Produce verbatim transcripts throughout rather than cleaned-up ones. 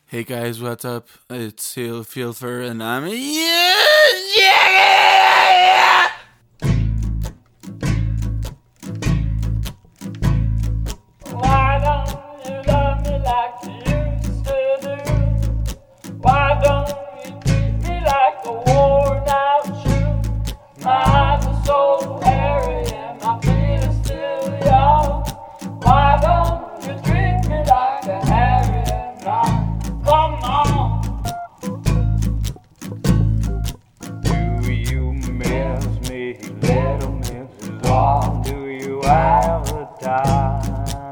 Hey guys, what's up? It's Seal Fielfer and I'm yeah, yeah, Why don't you love me like you used to do? Why don't you treat me like a worn out shoe? My eyes are so hairy and my feet are still young. Why don't you treat me like a Harriet Nunn? Come on. Do you miss me, little Missus Long? Do you have a time?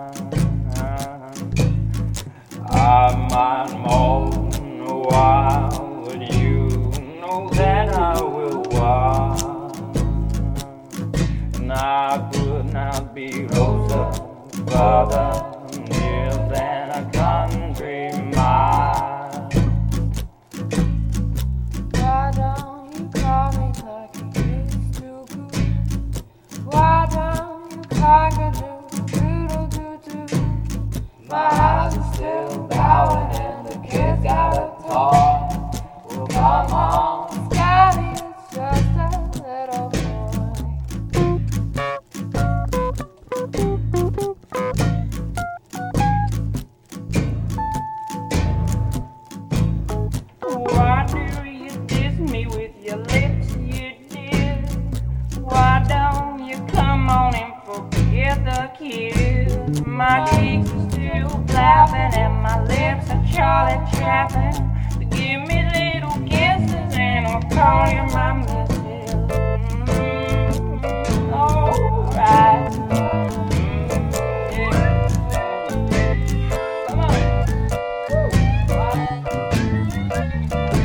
I might moan a while, but you know that I will watch. And I could not be closer, further near than a country mile. Why don't you call me like you used to do? Why don't you cock-a-doodle-doodle-doo-doo? My eyes are still bowing and the kids got a toy. Well, come on. Scotty is just a little boy. Why do you diss me with your lips, you dear? Why don't you come on and forget the kiss? My cheeks are still laughing and my lips are Charlie Chaplin. So give me little kisses and I'll call you my missus. Mm, alright. Mm, yeah. Come on.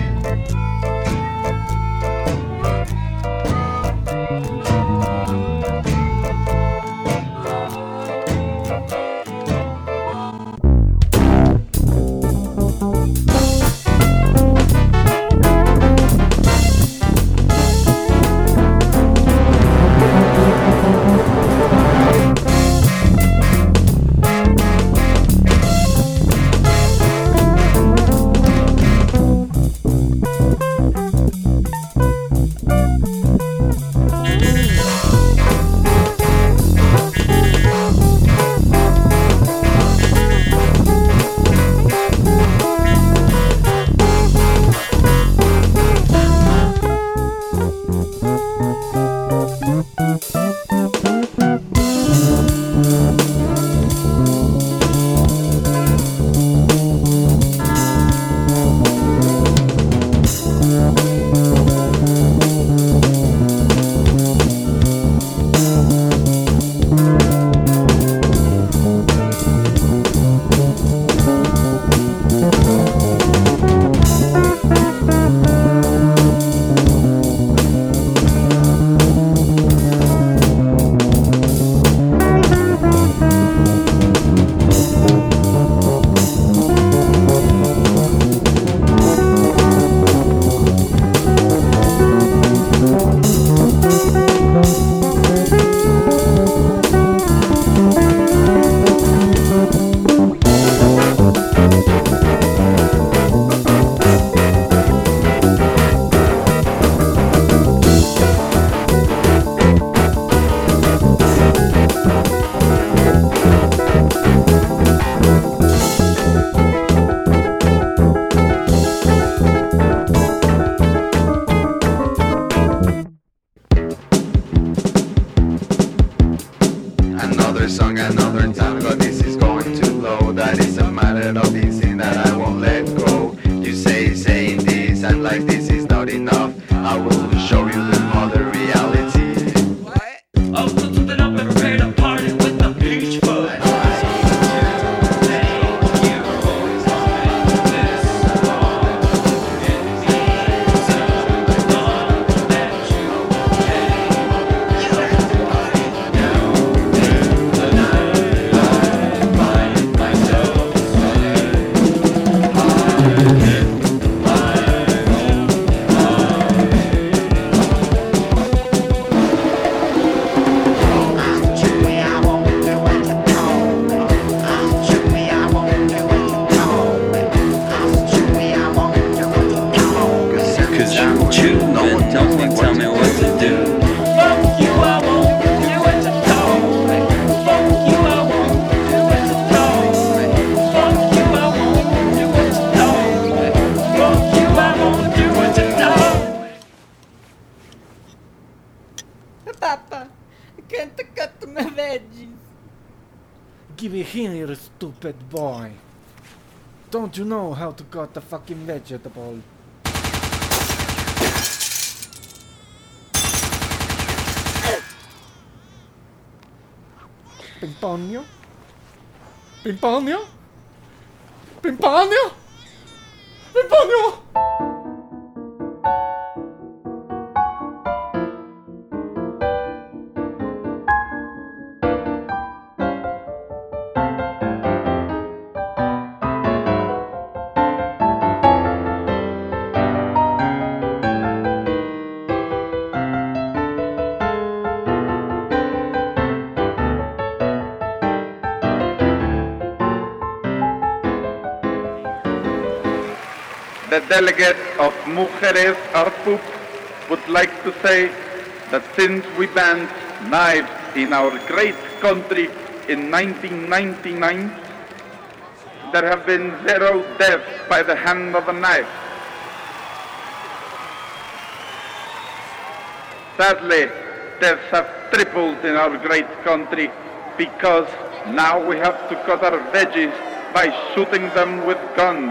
Another song, another time, but this is going too low. That is a matter of instinct that I won't let go. You say, saying this, and like this is not enough. I will show you the other reality. I'll put something up and prepare to party with the beach foot. Myself be here, stupid boy. Don't you know how to cut a fucking vegetable? Pimponio? Pimponio? Pimponio? Pimponio? The delegate of Mujeres Arpup would like to say that since we banned knives in our great country in nineteen ninety-nine, there have been zero deaths by the hand of a knife. Sadly, deaths have tripled in our great country because now we have to cut our veggies by shooting them with guns.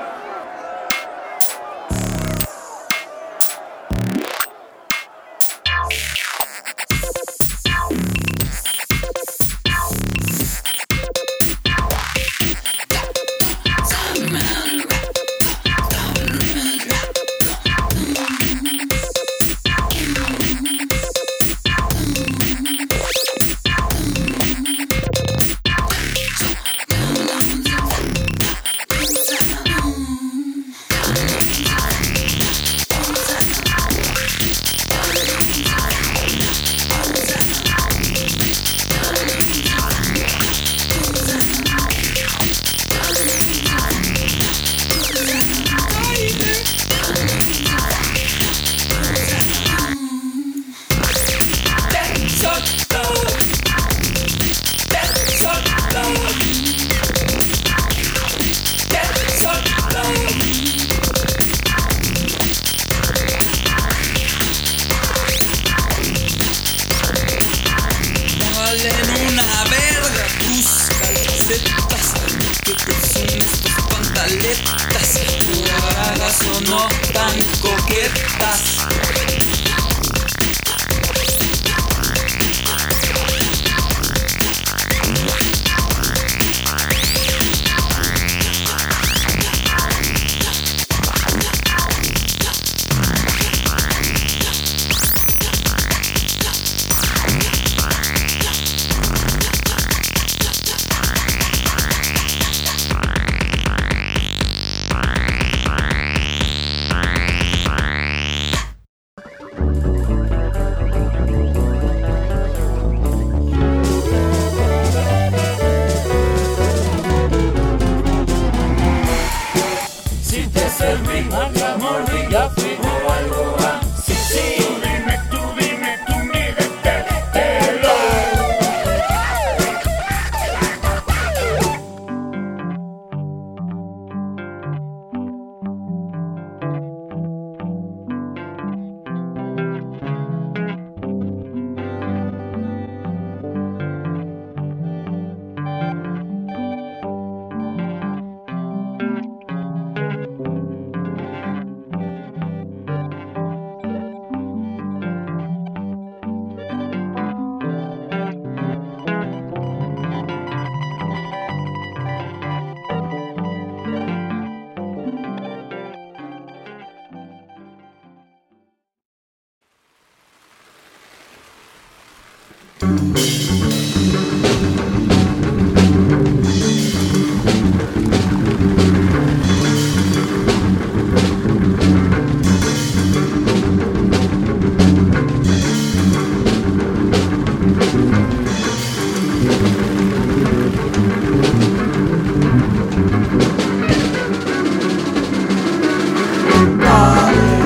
No tan coquetas.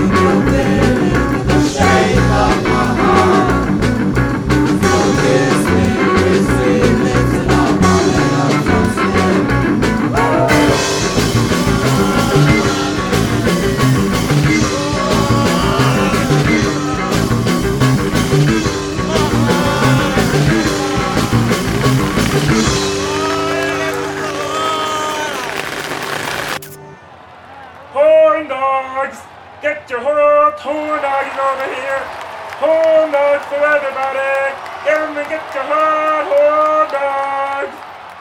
Shape of my heart. So this Get your whole corn dogs over here. Corn dogs for everybody. Come and get your hot corn dogs.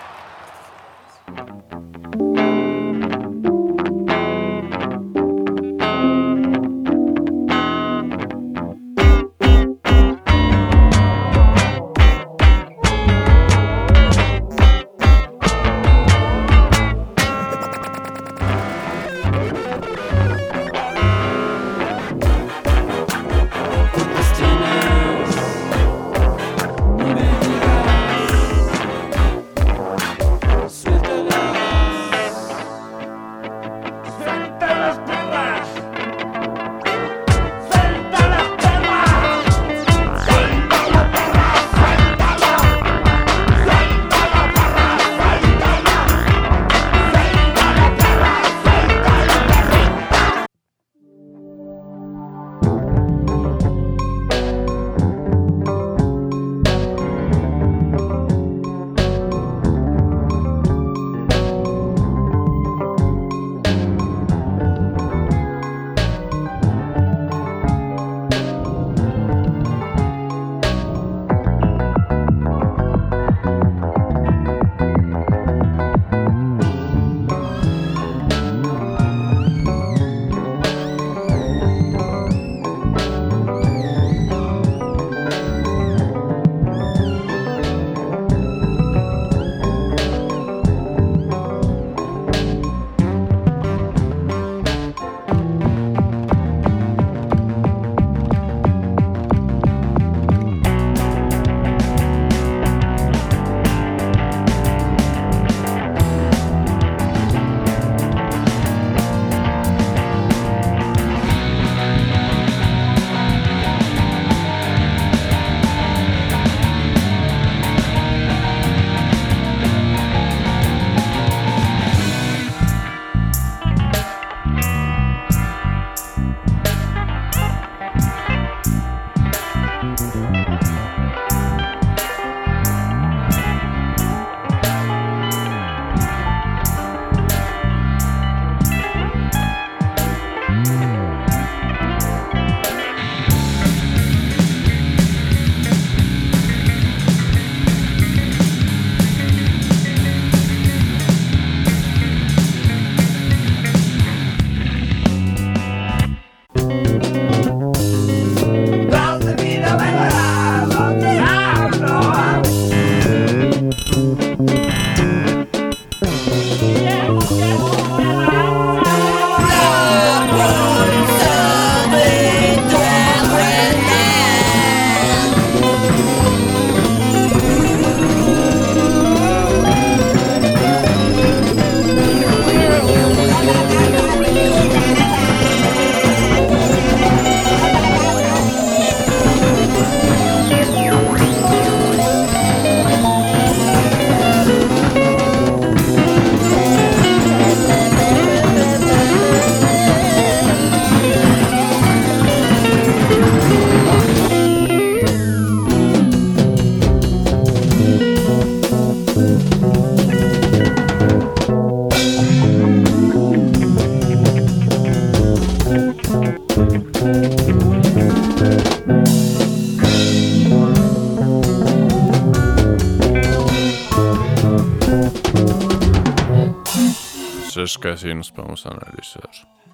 es que así nos vamos a analizar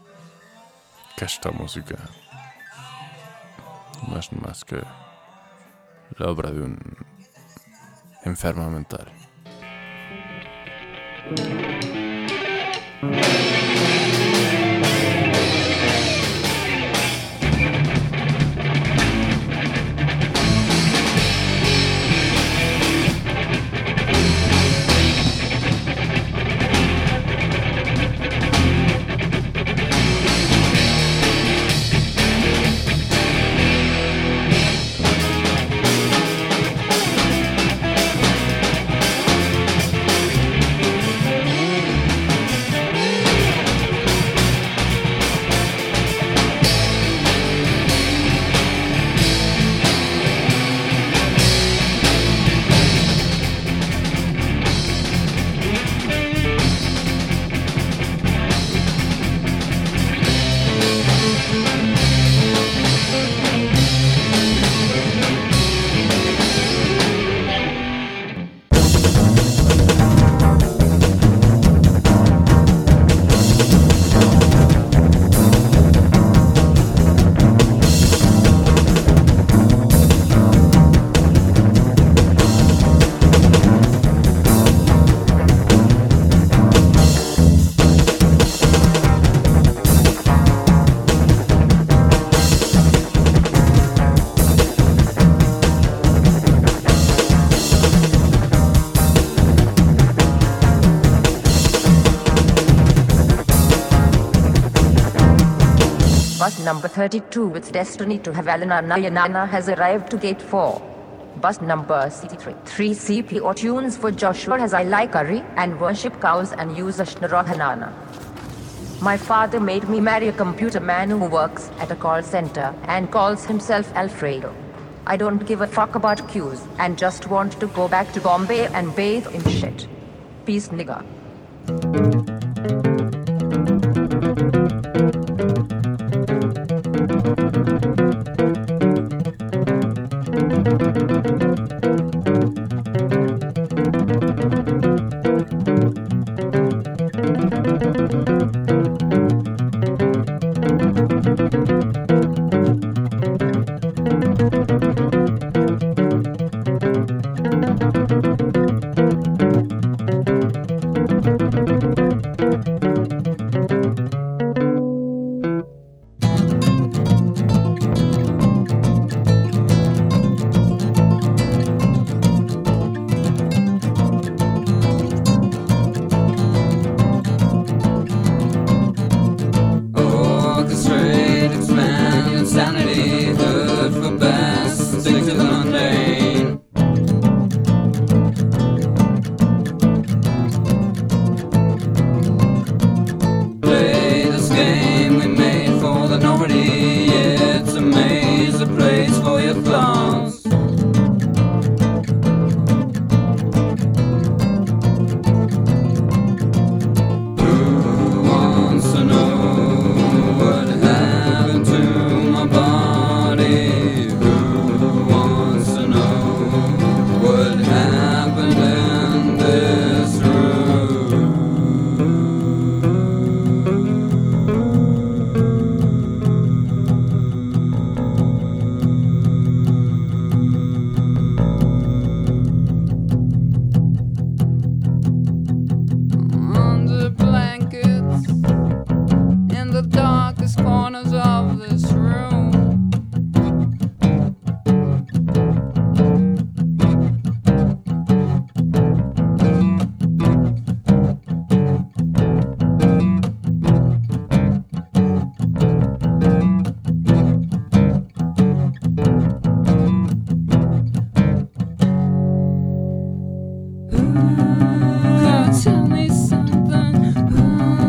que esta música no es más que la obra de un enfermo mental. Bus number thirty-two with destiny to Havana Nayanana has arrived to gate four. Bus number C three. three C P O tunes for Joshua as I like curry and worship cows and use Ashnara Hanana. My father made me marry a computer man who works at a call center and calls himself Alfredo. I don't give a fuck about cues and just want to go back to Bombay and bathe in shit. Peace, nigga. Tell me something.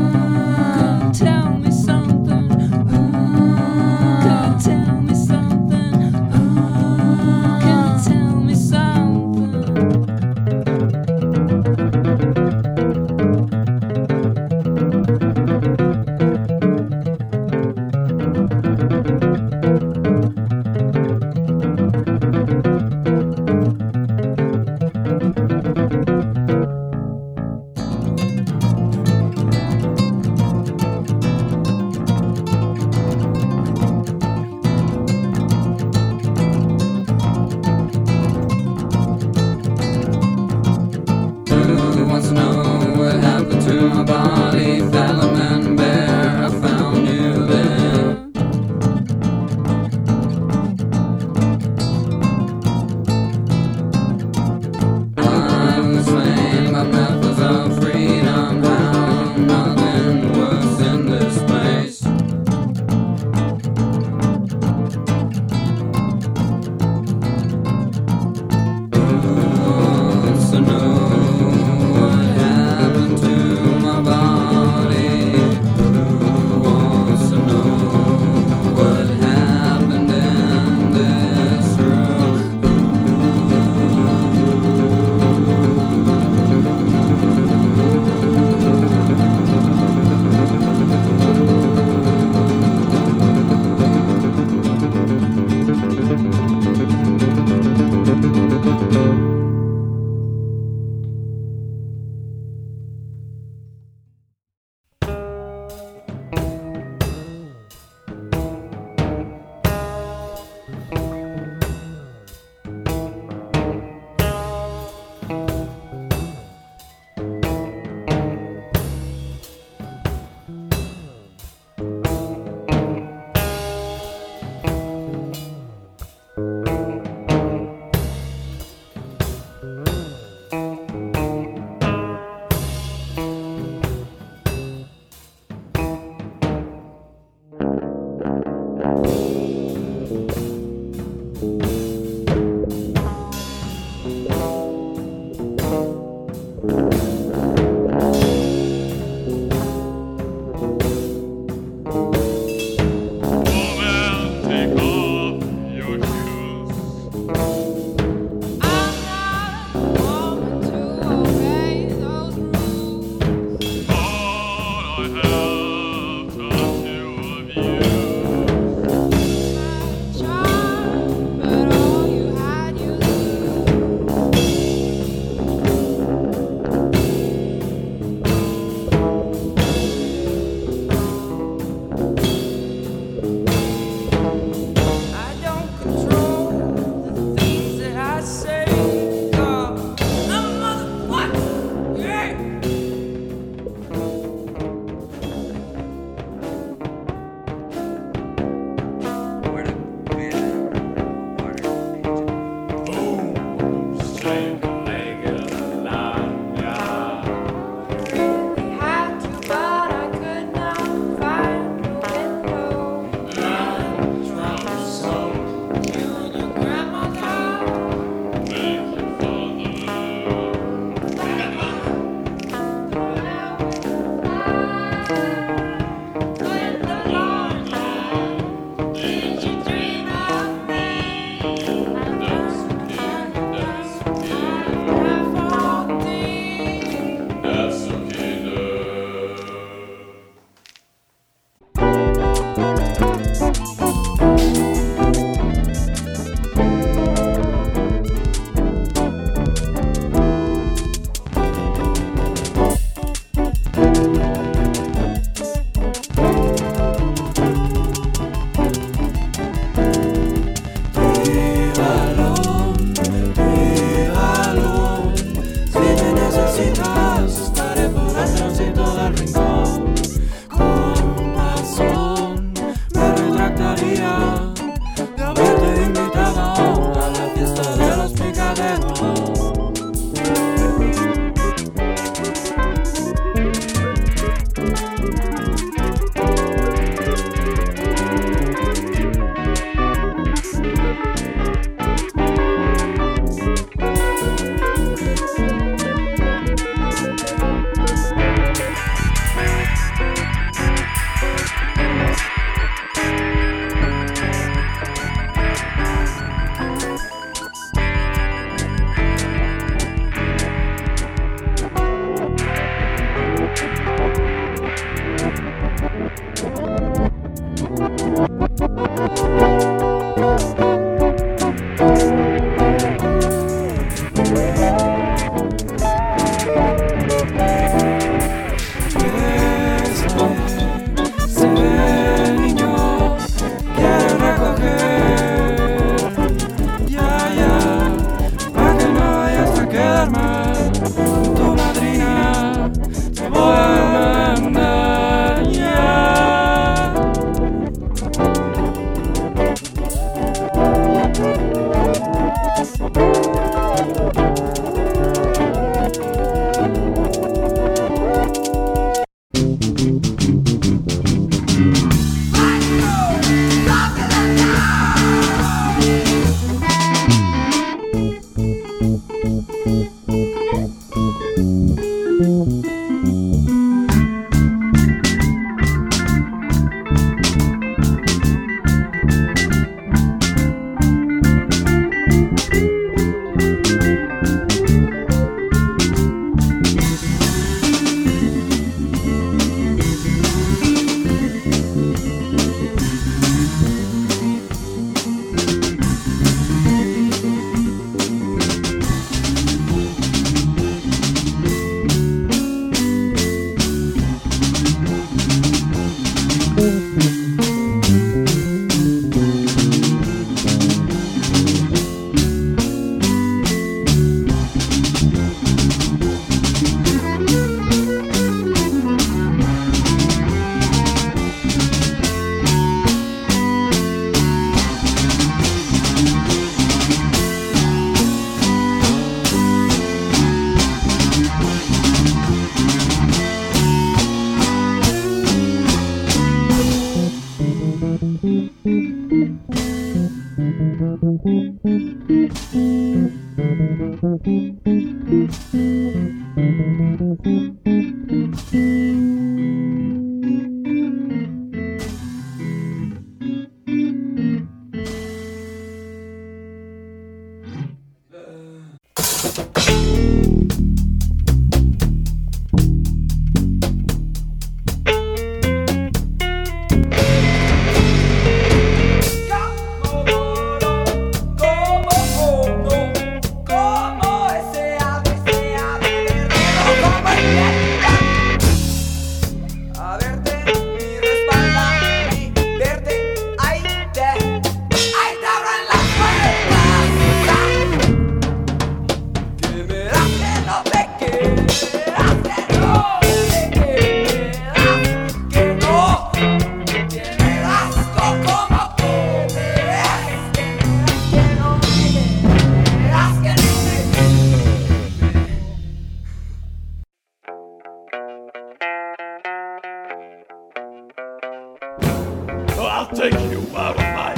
I'll take you out of my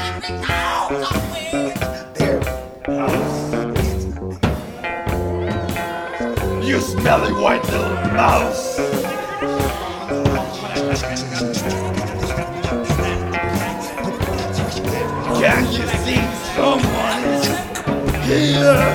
house. You smelly white little mouse. Can't you see someone here?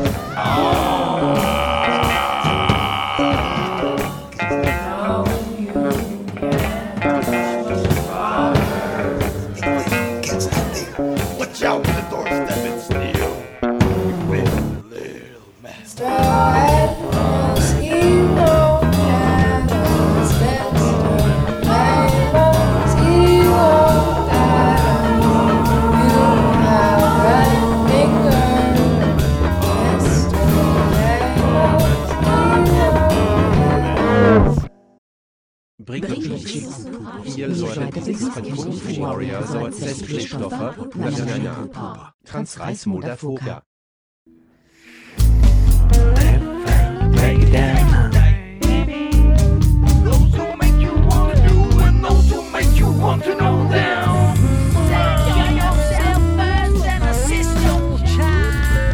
Watch out for the doorstep and steal. You little man. Transreismodafoga. Break it down. Those who make you want to do and those who make you want to know them. Secure yourself first and assist your child.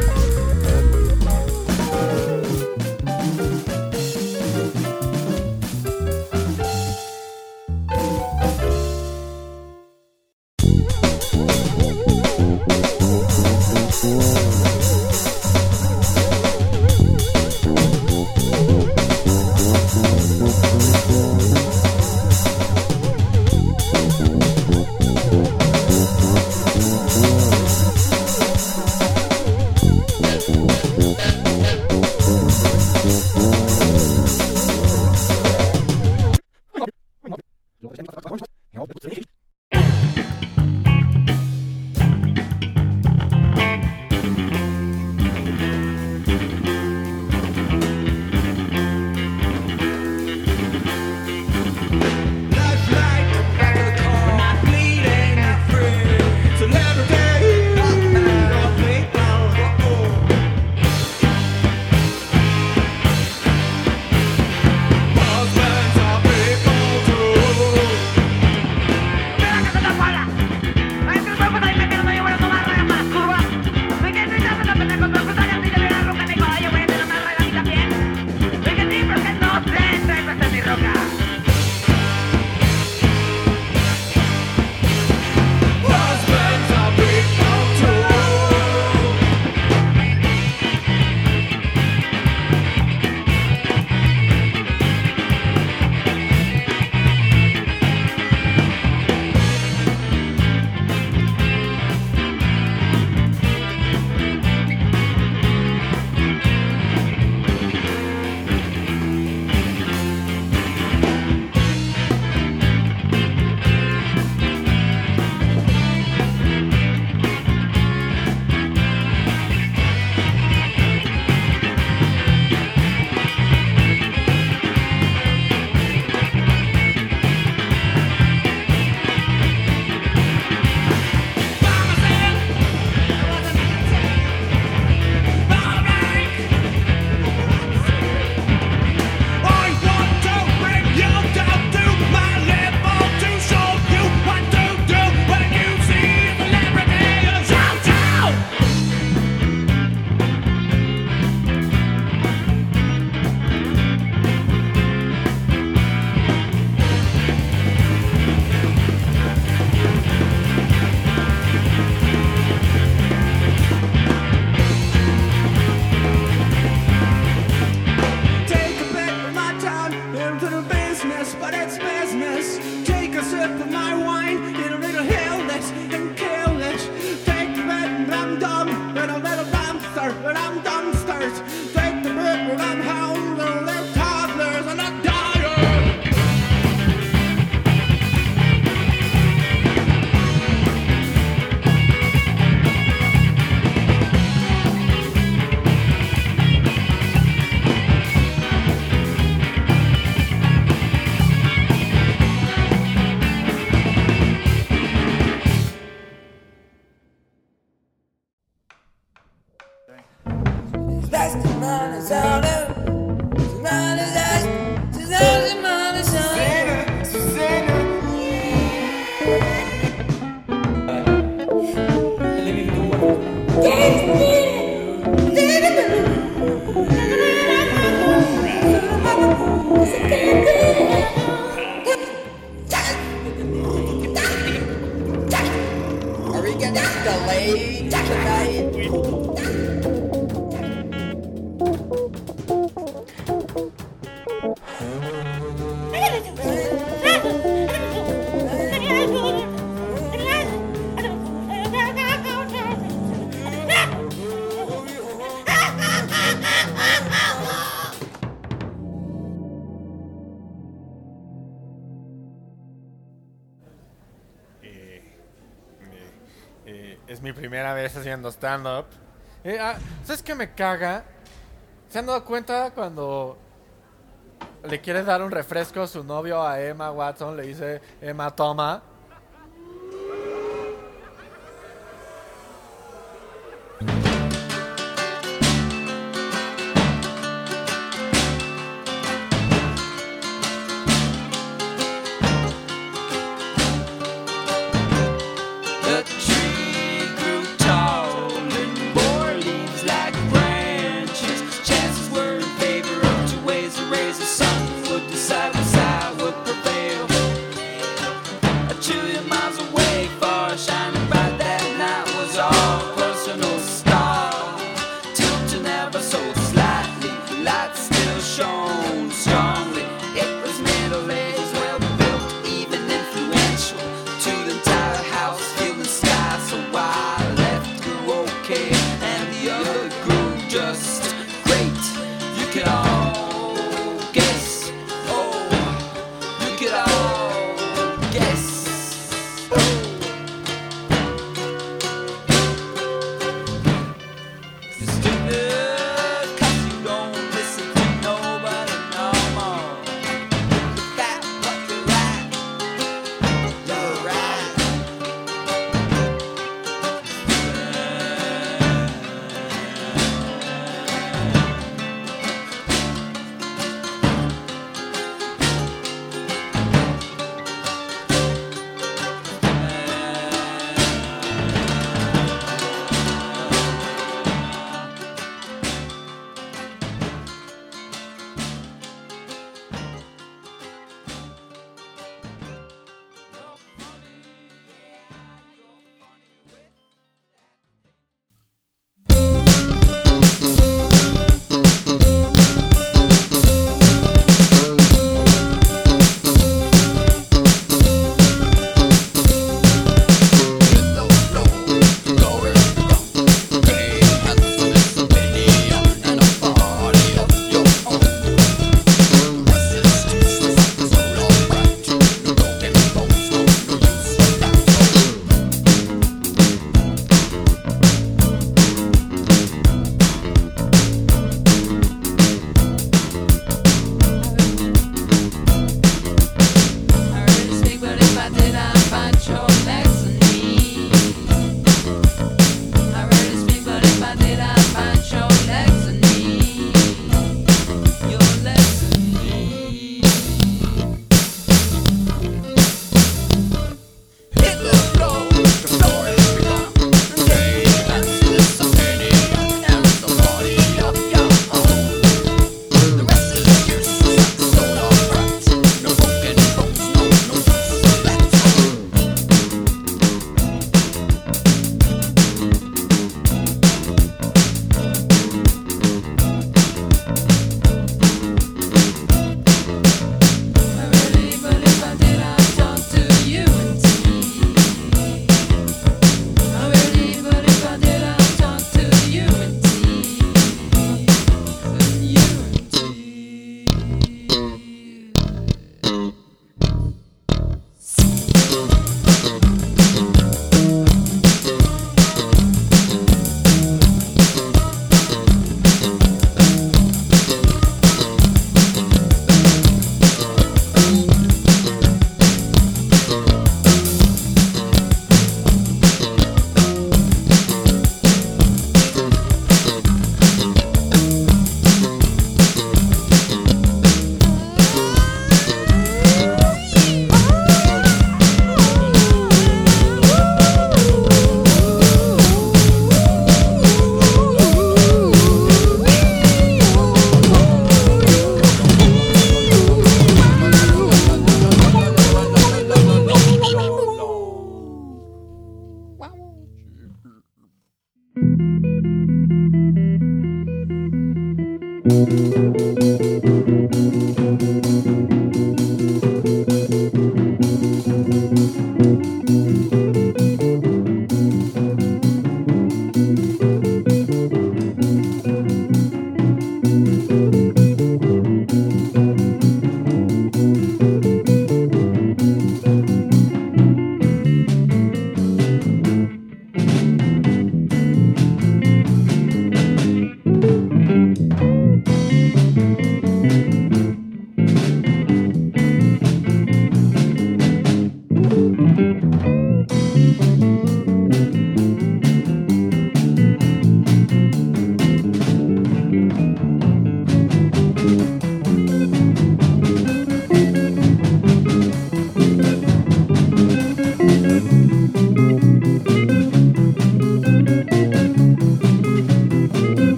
Es mi primera vez haciendo stand-up. Eh, ah, ¿Sabes qué me caga? ¿Se han dado cuenta cuando le quiere dar un refresco a su novio a Emma Watson? Le dice, Emma, toma.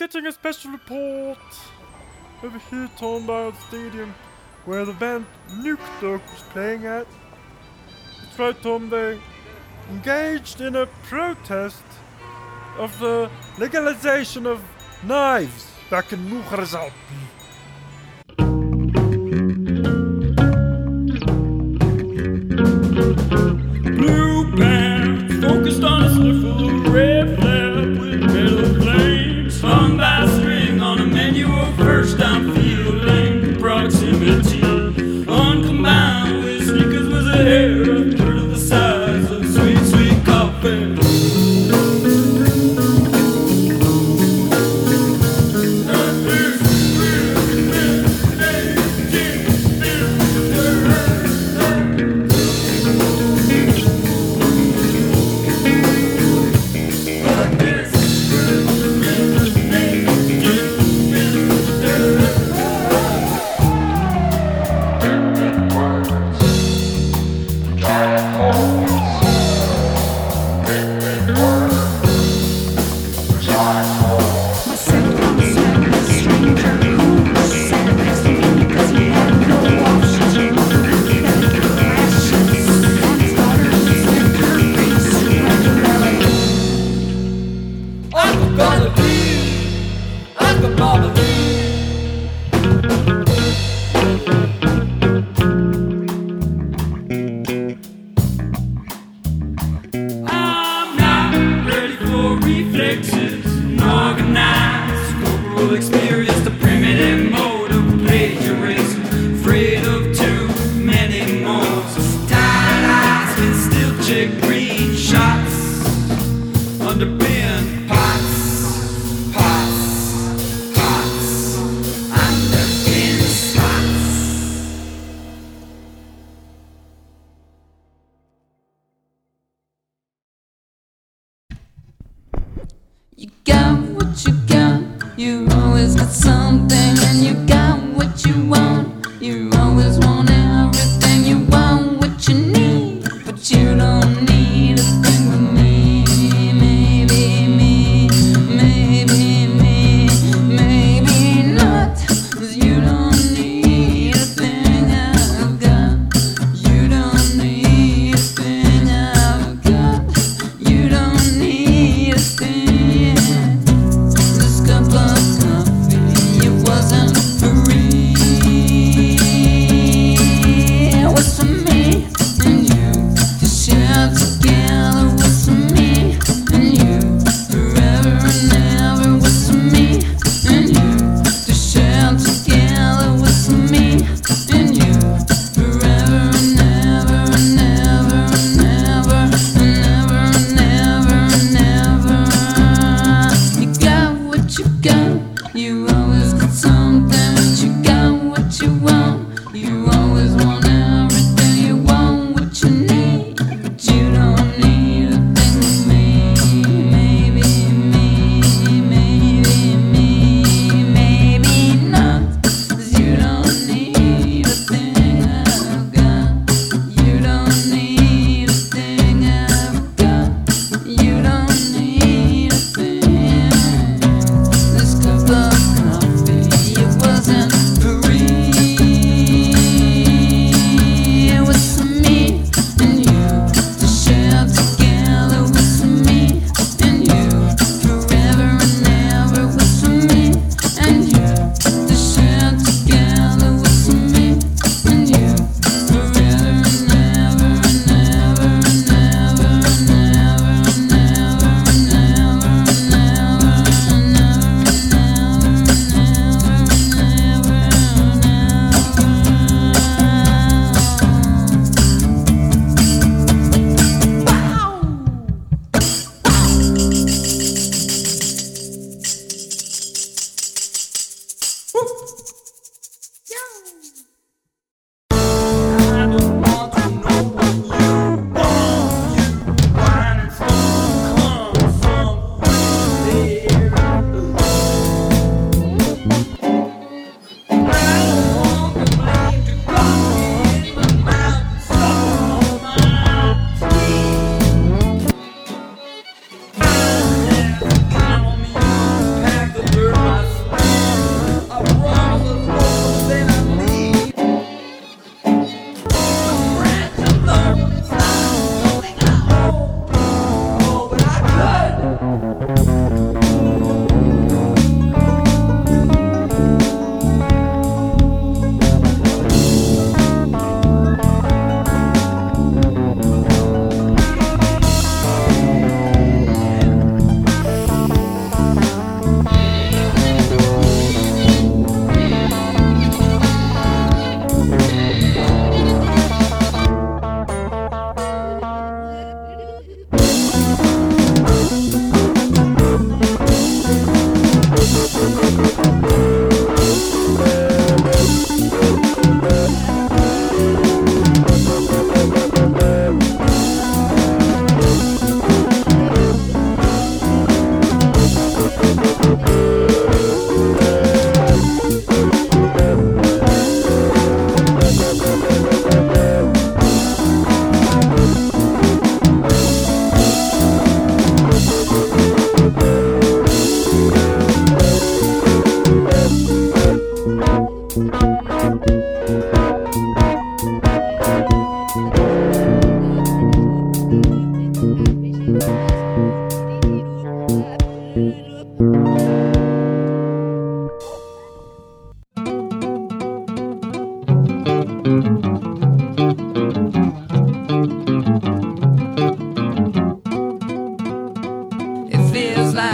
getting a special report over here, Thorndyke Stadium, where the band Nuke Dog was playing at. That's right, Tom, they engaged in a protest of the legalization of knives back in Mujeres. Blue pants focused on a sniffle of red flap with metal flames hung by a string on a menu of first I'm feeling proximity. Uncombined with sneakers was a hair a third of the size of sweet, sweet coffee.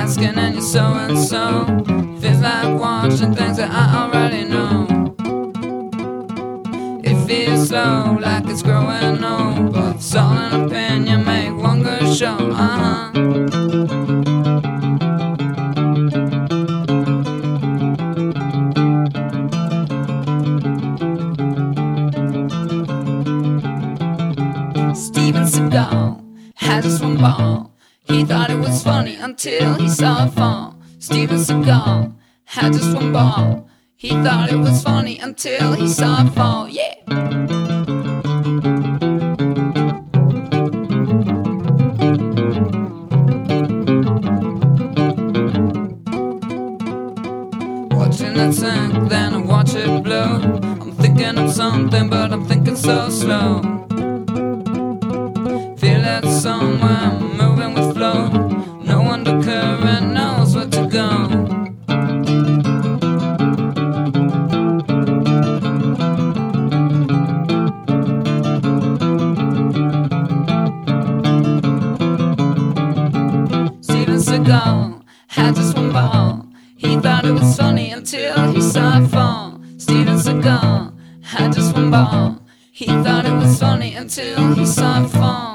asking and you're so and so. Feels like watching things that I already know. It feels slow, like it's growing old, but it's all an opinion, make one good show. Uh-huh. Steven Seagal had just one ball. He thought it was funny until he saw it fall. Steven Seagal had just one ball. He thought it was funny until he saw it fall. Yeah. Watching it sink, then I watch it blow. I'm thinking of something, but I'm thinking so slow. Feel it somewhere, moving with flow. No undercurrent knows where to go. Steven Seagal had just one ball. He thought it was funny until he saw it fall. Steven Seagal had just one ball. He thought it was funny until he saw it fall.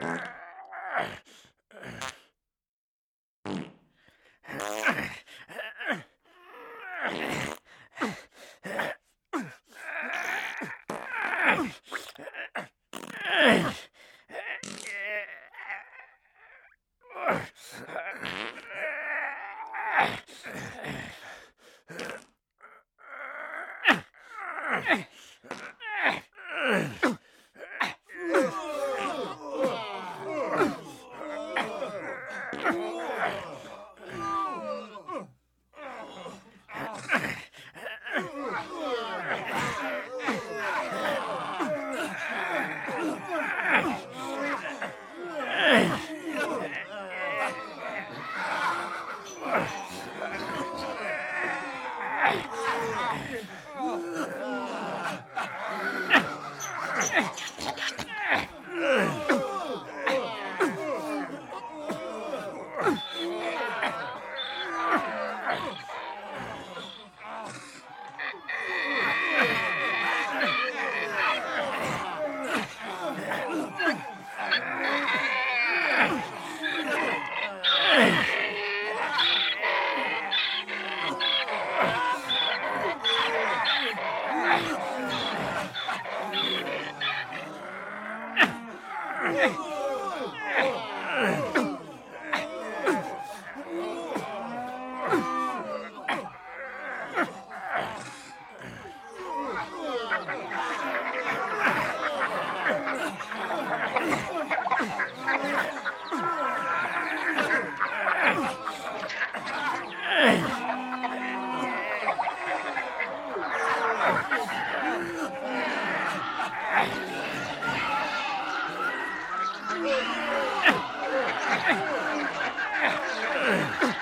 Ugh!